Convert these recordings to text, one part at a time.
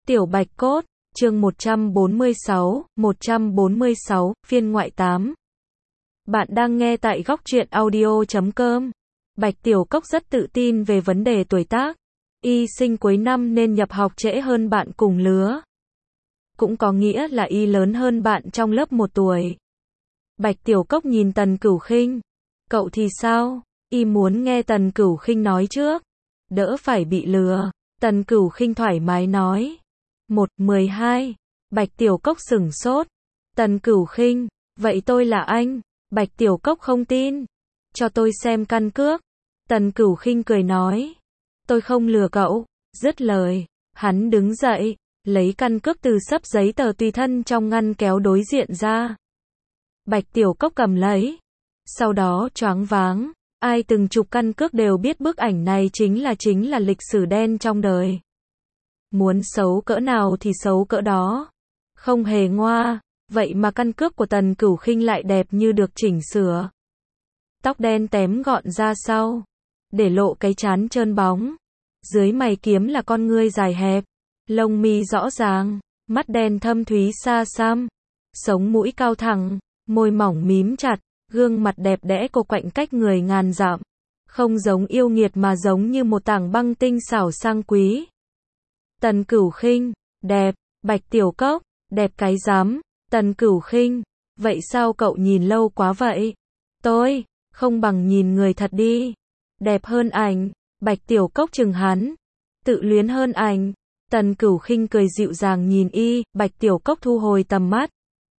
Tiểu Bạch Cốt, chương 146, phiên ngoại 8. Bạn đang nghe tại Góc Truyện Audio.com. Bạch Tiểu Cốc rất tự tin về vấn đề tuổi tác. Y sinh cuối năm nên nhập học trễ hơn bạn cùng lứa. Cũng có nghĩa là Y lớn hơn bạn trong lớp 1 tuổi. Bạch Tiểu Cốc nhìn Tần Cửu Khinh. Cậu thì sao? Y muốn nghe Tần Cửu Khinh nói trước. Đỡ phải bị lừa. Tần Cửu Khinh thoải mái nói. 12. Bạch Tiểu Cốc sửng sốt. Tần Cửu Khinh, vậy tôi là anh. Bạch Tiểu Cốc không tin. Cho tôi xem căn cước. Tần Cửu Khinh cười nói. Tôi không lừa cậu. Dứt lời, hắn đứng dậy, lấy căn cước từ xấp giấy tờ tùy thân trong ngăn kéo đối diện ra. Bạch Tiểu Cốc cầm lấy. Sau đó choáng váng. Ai từng chụp căn cước đều biết bức ảnh này chính là lịch sử đen trong đời. Muốn xấu cỡ nào thì xấu cỡ đó. Không hề ngoa, vậy mà căn cước của Tần Cửu Khinh lại đẹp như được chỉnh sửa. Tóc đen tém gọn ra sau, để lộ cái trán trơn bóng. Dưới mày kiếm là con ngươi dài hẹp, lông mi rõ ràng, mắt đen thâm thúy xa xăm, sống mũi cao thẳng, môi mỏng mím chặt, gương mặt đẹp đẽ cô quạnh cách người ngàn dặm. Không giống yêu nghiệt mà giống như một tảng băng tinh xảo sang quý. Tần Cửu Khinh, đẹp. Bạch Tiểu Cốc, đẹp cái rắm. Tần Cửu Khinh, vậy sao cậu nhìn lâu quá vậy? Tôi, không bằng nhìn người thật đi. Đẹp hơn ảnh. Bạch Tiểu Cốc chừng hắn. Tự luyến hơn ảnh. Tần Cửu Khinh cười dịu dàng nhìn y. Bạch Tiểu Cốc thu hồi tầm mắt.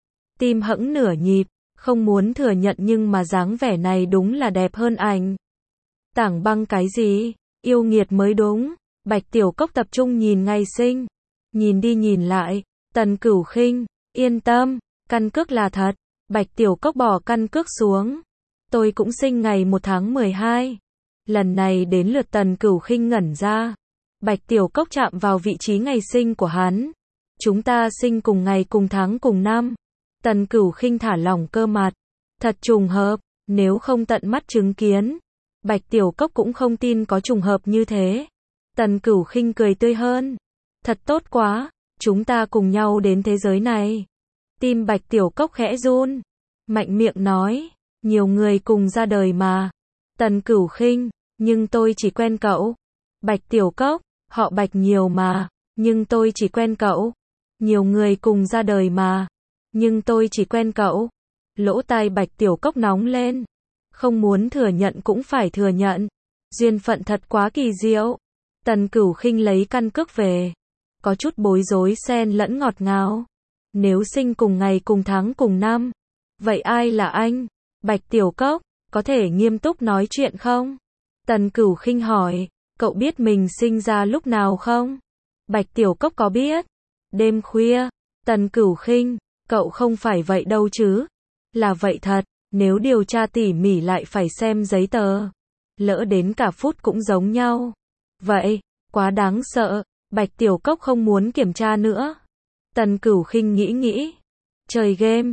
Tim hẫng nửa nhịp, không muốn thừa nhận nhưng mà dáng vẻ này đúng là đẹp hơn ảnh. Tảng băng cái gì? Yêu nghiệt mới đúng. Bạch Tiểu Cốc tập trung nhìn ngày sinh. Nhìn đi nhìn lại. Tần Cửu Khinh, yên tâm, căn cước là thật. Bạch Tiểu Cốc bỏ căn cước xuống. Tôi cũng sinh ngày 1 tháng 12. Lần này đến lượt Tần Cửu Khinh ngẩn ra. Bạch Tiểu Cốc chạm vào vị trí ngày sinh của hắn. Chúng ta sinh cùng ngày cùng tháng cùng năm. Tần Cửu Khinh thả lỏng cơ mặt. Thật trùng hợp, nếu không tận mắt chứng kiến. Bạch Tiểu Cốc cũng không tin có trùng hợp như thế. Tần Cửu Khinh cười tươi hơn. Thật tốt quá, chúng ta cùng nhau đến thế giới này. Tim Bạch Tiểu Cốc khẽ run. Mạnh miệng nói, nhiều người cùng ra đời mà. Tần Cửu Khinh, nhưng tôi chỉ quen cậu. Bạch Tiểu Cốc, họ Bạch nhiều mà, nhưng tôi chỉ quen cậu. Nhiều người cùng ra đời mà, nhưng tôi chỉ quen cậu. Lỗ tai Bạch Tiểu Cốc nóng lên. Không muốn thừa nhận cũng phải thừa nhận. Duyên phận thật quá kỳ diệu. Tần Cửu Khinh lấy căn cước về. Có chút bối rối xen lẫn ngọt ngào. Nếu sinh cùng ngày cùng tháng cùng năm, vậy ai là anh? Bạch Tiểu Cốc, có thể nghiêm túc nói chuyện không? Tần Cửu Khinh hỏi, cậu biết mình sinh ra lúc nào không? Bạch Tiểu Cốc có biết. Đêm khuya. Tần Cửu Khinh, cậu không phải vậy đâu chứ? Là vậy thật, nếu điều tra tỉ mỉ lại phải xem giấy tờ. Lỡ đến cả phút cũng giống nhau. Vậy, quá đáng sợ. Bạch Tiểu Cốc không muốn kiểm tra nữa. Tần Cửu Khinh nghĩ. Chơi game.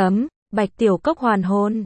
Bạch Tiểu Cốc hoàn hồn.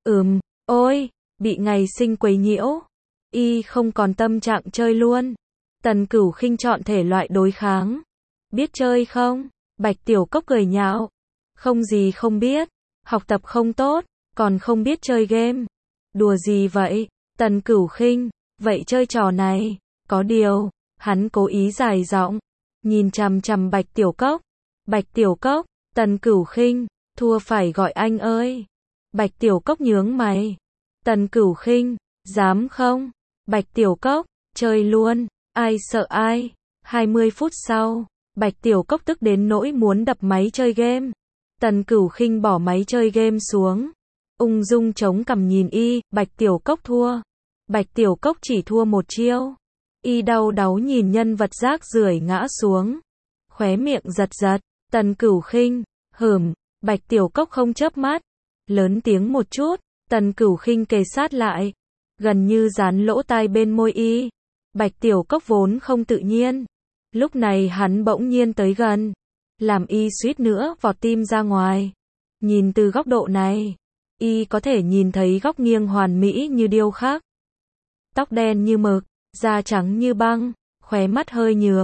Ôi, bị ngày sinh quấy nhiễu. Y không còn tâm trạng chơi luôn. Tần Cửu Khinh chọn thể loại đối kháng. Biết chơi không? Bạch Tiểu Cốc cười nhạo. Không gì không biết. Học tập không tốt, còn không biết chơi game. Đùa gì vậy? Tần Cửu Khinh, vậy chơi trò này. Có điều, hắn cố ý dài giọng, nhìn chằm chằm Bạch Tiểu Cốc. Bạch Tiểu Cốc, Tần Cửu Khinh, thua phải gọi anh ơi. Bạch Tiểu Cốc nhướng mày. Tần Cửu Khinh, dám không? Bạch Tiểu Cốc, chơi luôn, ai sợ ai. 20 phút sau, Bạch Tiểu Cốc tức đến nỗi muốn đập máy chơi game. Tần Cửu Khinh bỏ máy chơi game xuống. Ung dung chống cằm nhìn y. Bạch Tiểu Cốc thua. Bạch Tiểu Cốc chỉ thua một chiêu. Y đau đáu nhìn nhân vật rác rưởi ngã xuống. Khóe miệng giật. Tần Cửu Khinh, Bạch Tiểu Cốc không chớp mắt. Lớn tiếng một chút. Tần Cửu Khinh kề sát lại. Gần như dán lỗ tai bên môi y. Bạch Tiểu Cốc vốn không tự nhiên. Lúc này hắn bỗng nhiên tới gần. Làm y suýt nữa vọt tim ra ngoài. Nhìn từ góc độ này, y có thể nhìn thấy góc nghiêng hoàn mỹ như điêu khắc. Tóc đen như mực, da trắng như băng, khóe mắt hơi nhướng,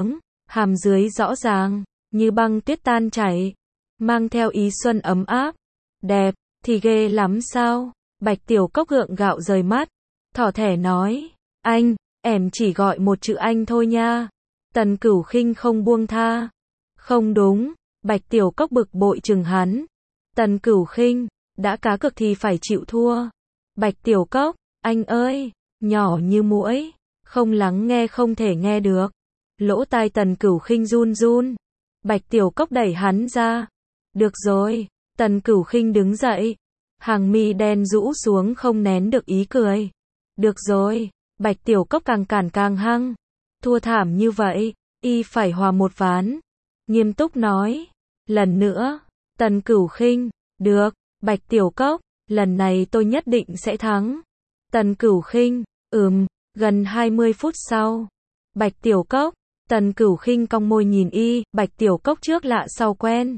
hàm dưới rõ ràng, như băng tuyết tan chảy, mang theo ý xuân ấm áp. Đẹp, thì ghê lắm sao? Bạch Tiểu Cốc gượng gạo rời mắt, thỏ thẻ nói, anh, em chỉ gọi một chữ anh thôi nha. Tần Cửu Khinh không buông tha. Không đúng, Bạch Tiểu Cốc bực bội chừng hắn. Tần Cửu Khinh, đã cá cược thì phải chịu thua. Bạch Tiểu Cốc, anh ơi, nhỏ như muỗi, không lắng nghe không thể nghe được. Lỗ tai Tần Cửu Khinh run run. Bạch Tiểu Cốc đẩy hắn ra. Được rồi, Tần Cửu Khinh đứng dậy. Hàng mi đen rũ xuống không nén được ý cười. Được rồi, Bạch Tiểu Cốc càng cản càng hăng. Thua thảm như vậy, y phải hòa một ván. Nghiêm túc nói. Lần nữa, Tần Cửu Khinh, được, Bạch Tiểu Cốc, lần này tôi nhất định sẽ thắng. Tần Cửu Khinh, gần 20 phút sau. Bạch Tiểu Cốc, Tần Cửu Khinh cong môi nhìn y, Bạch Tiểu Cốc trước lạ sau quen.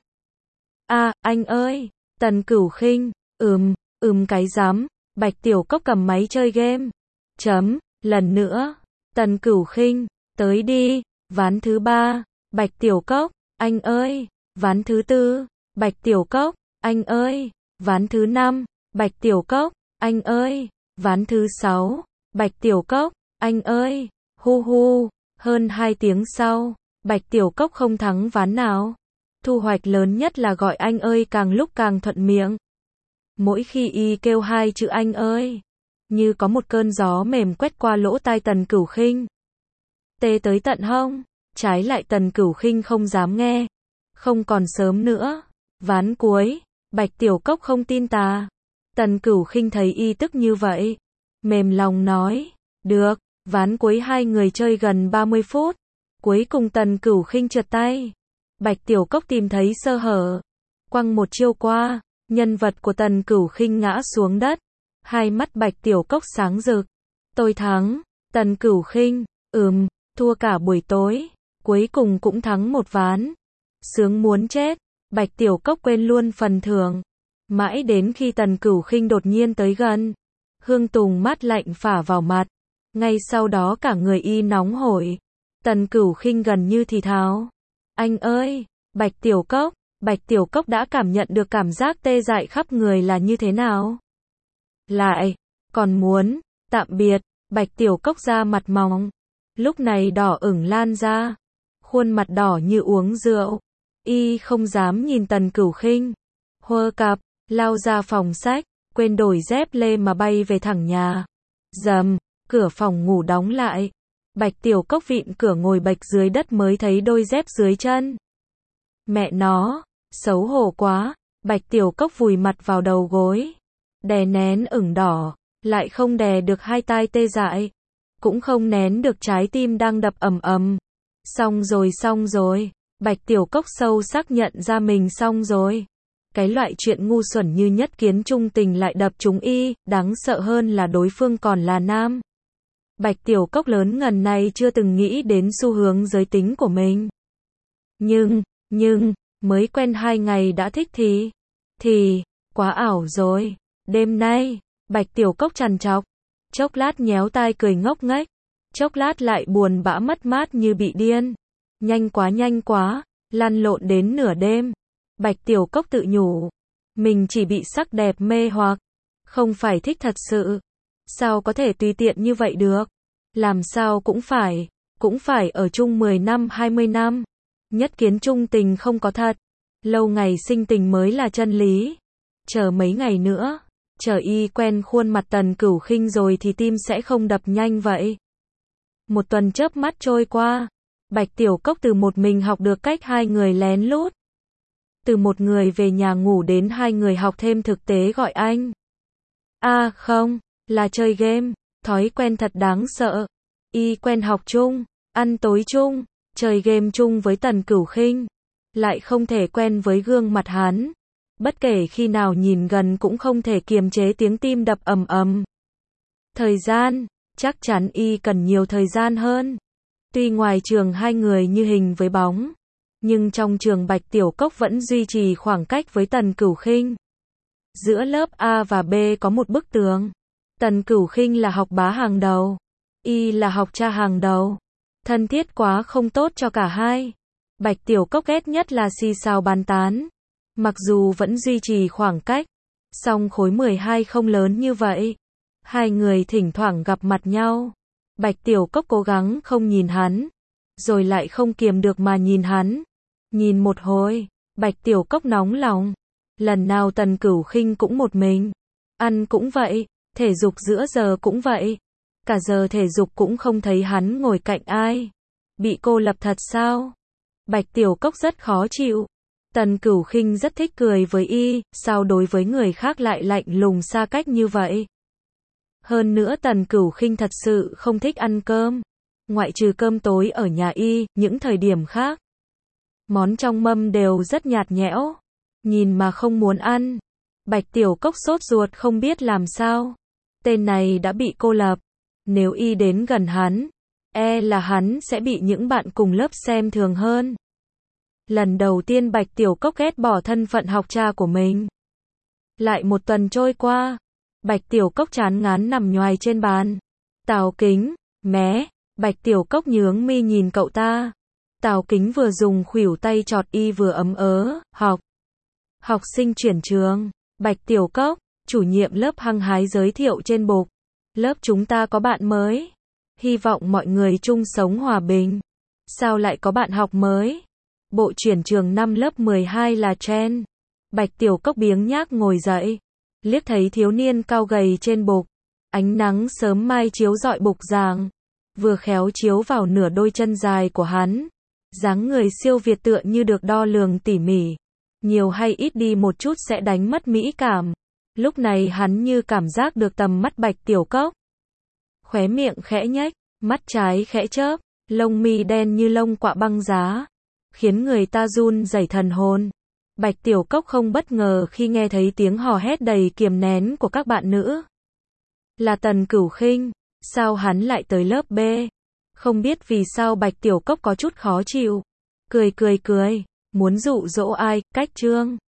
Anh ơi, Tần Cửu Khinh, cái rắm, Bạch Tiểu Cốc cầm máy chơi game. Lần nữa, Tần Cửu Khinh, tới đi, ván thứ 3, Bạch Tiểu Cốc, anh ơi, ván thứ 4, Bạch Tiểu Cốc, anh ơi, ván thứ 5, Bạch Tiểu Cốc, anh ơi, ván thứ 6, Bạch Tiểu Cốc, anh ơi, hu, hơn 2 tiếng sau, Bạch Tiểu Cốc không thắng ván nào. Thu hoạch lớn nhất là gọi anh ơi càng lúc càng thuận miệng. Mỗi khi y kêu 2 chữ anh ơi, như có một cơn gió mềm quét qua lỗ tai Tần Cửu Khinh. Tê tới tận hông, trái lại Tần Cửu Khinh không dám nghe. Không còn sớm nữa, ván cuối, Bạch Tiểu Cốc không tin tà. Tần Cửu Khinh thấy y tức như vậy, mềm lòng nói, được, ván cuối hai người chơi gần 30 phút. Cuối cùng Tần Cửu Khinh trượt tay. Bạch Tiểu Cốc tìm thấy sơ hở, quăng một chiêu qua, nhân vật của Tần Cửu Khinh ngã xuống đất. Hai mắt Bạch Tiểu Cốc sáng rực. Tôi thắng. Tần Cửu Khinh, thua cả buổi tối, cuối cùng cũng thắng một ván. Sướng muốn chết. Bạch Tiểu Cốc quên luôn phần thưởng. Mãi đến khi Tần Cửu Khinh đột nhiên tới gần, hương tùng mát lạnh phả vào mặt. Ngay sau đó cả người y nóng hổi. Tần Cửu Khinh gần như thì thào. Anh ơi, Bạch Tiểu Cốc. Bạch Tiểu Cốc đã cảm nhận được cảm giác tê dại khắp người là như thế nào. Lại, còn muốn, tạm biệt, Bạch Tiểu Cốc ra mặt mỏng. Lúc này đỏ ửng lan ra. Khuôn mặt đỏ như uống rượu. Y không dám nhìn Tần Cửu Khinh. Hơ cặp, lao ra phòng sách, quên đổi dép lê mà bay về thẳng nhà. Rầm, cửa phòng ngủ đóng lại. Bạch Tiểu Cốc vịn cửa ngồi bạch dưới đất mới thấy đôi dép dưới chân. Mẹ nó, xấu hổ quá. Bạch Tiểu Cốc vùi mặt vào đầu gối, đè nén ửng đỏ, lại không đè được hai tai tê dại, cũng không nén được trái tim đang đập ầm ầm. Xong rồi, Bạch Tiểu Cốc sâu sắc nhận ra mình xong rồi. Cái loại chuyện ngu xuẩn như nhất kiến trung tình lại đập trúng y, đáng sợ hơn là đối phương còn là nam. Bạch Tiểu Cốc lớn ngần này chưa từng nghĩ đến xu hướng giới tính của mình. Nhưng, mới quen 2 ngày đã thích thì, quá ảo rồi. Đêm nay, Bạch Tiểu Cốc trằn trọc, chốc lát nhéo tai cười ngốc nghếch, chốc lát lại buồn bã mất mát như bị điên. Nhanh quá, lăn lộn đến nửa đêm. Bạch Tiểu Cốc tự nhủ, mình chỉ bị sắc đẹp mê hoặc, không phải thích thật sự. Sao có thể tùy tiện như vậy được? Làm sao cũng phải ở chung 10 năm 20 năm. Nhất kiến trung tình không có thật. Lâu ngày sinh tình mới là chân lý. Chờ mấy ngày nữa, chờ y quen khuôn mặt Tần Cửu Khinh rồi thì tim sẽ không đập nhanh vậy. Một tuần chớp mắt trôi qua, Bạch Tiểu Cốc từ một mình học được cách 2 người lén lút. Từ một người về nhà ngủ đến 2 người học thêm thực tế gọi anh. Không, là chơi game, thói quen thật đáng sợ. Y quen học chung, ăn tối chung, chơi game chung với Tần Cửu Khinh, lại không thể quen với gương mặt hắn. Bất kể khi nào nhìn gần cũng không thể kiềm chế tiếng tim đập ầm ầm. Thời gian, chắc chắn y cần nhiều thời gian hơn. Tuy ngoài trường 2 người như hình với bóng, nhưng trong trường Bạch Tiểu Cốc vẫn duy trì khoảng cách với Tần Cửu Khinh. Giữa lớp A và B có một bức tường. Tần Cửu Khinh là học bá hàng đầu, y là học cha hàng đầu. Thân thiết quá không tốt cho cả hai. Bạch Tiểu Cốc ghét nhất là xì xào bàn tán. Mặc dù vẫn duy trì khoảng cách, song khối 12 không lớn như vậy. Hai người thỉnh thoảng gặp mặt nhau. Bạch Tiểu Cốc cố gắng không nhìn hắn, rồi lại không kiềm được mà nhìn hắn. Nhìn một hồi, Bạch Tiểu Cốc nóng lòng. Lần nào Tần Cửu Khinh cũng một mình. Ăn cũng vậy, thể dục giữa giờ cũng vậy. Cả giờ thể dục cũng không thấy hắn ngồi cạnh ai. Bị cô lập thật sao? Bạch Tiểu Cốc rất khó chịu. Tần Cửu Khinh rất thích cười với y, sao đối với người khác lại lạnh lùng xa cách như vậy? Hơn nữa Tần Cửu Khinh thật sự không thích ăn cơm. Ngoại trừ cơm tối ở nhà y, những thời điểm khác, món trong mâm đều rất nhạt nhẽo. Nhìn mà không muốn ăn. Bạch Tiểu Cốc sốt ruột không biết làm sao. Tên này đã bị cô lập. Nếu y đến gần hắn, là hắn sẽ bị những bạn cùng lớp xem thường hơn. Lần đầu tiên Bạch Tiểu Cốc ghét bỏ thân phận học trò của mình. Lại một tuần trôi qua, Bạch Tiểu Cốc chán ngán nằm nhoài trên bàn. Tào Kính, mé, Bạch Tiểu Cốc nhướng mi nhìn cậu ta. Tào Kính vừa dùng khuỷu tay chọt y vừa ấm ớ, học sinh chuyển trường. Bạch Tiểu Cốc, chủ nhiệm lớp hăng hái giới thiệu trên bục. Lớp chúng ta có bạn mới. Hy vọng mọi người chung sống hòa bình. Sao lại có bạn học mới? Bộ chuyển trường năm lớp 12 là Chen. Bạch Tiểu Cốc biếng nhác ngồi dậy. Liếc thấy thiếu niên cao gầy trên bục. Ánh nắng sớm mai chiếu rọi bục giảng. Vừa khéo chiếu vào nửa đôi chân dài của hắn. Dáng người siêu việt tựa như được đo lường tỉ mỉ. Nhiều hay ít đi một chút sẽ đánh mất mỹ cảm. Lúc này hắn như cảm giác được tầm mắt Bạch Tiểu Cốc. Khóe miệng khẽ nhếch, mắt trái khẽ chớp, lông mi đen như lông quạ băng giá, khiến người ta run rẩy thần hồn. Bạch Tiểu Cốc không bất ngờ khi nghe thấy tiếng hò hét đầy kiềm nén của các bạn nữ. Là Tần Cửu Khinh, sao hắn lại tới lớp B? Không biết vì sao Bạch Tiểu Cốc có chút khó chịu. Cười, muốn dụ dỗ ai, cách trương.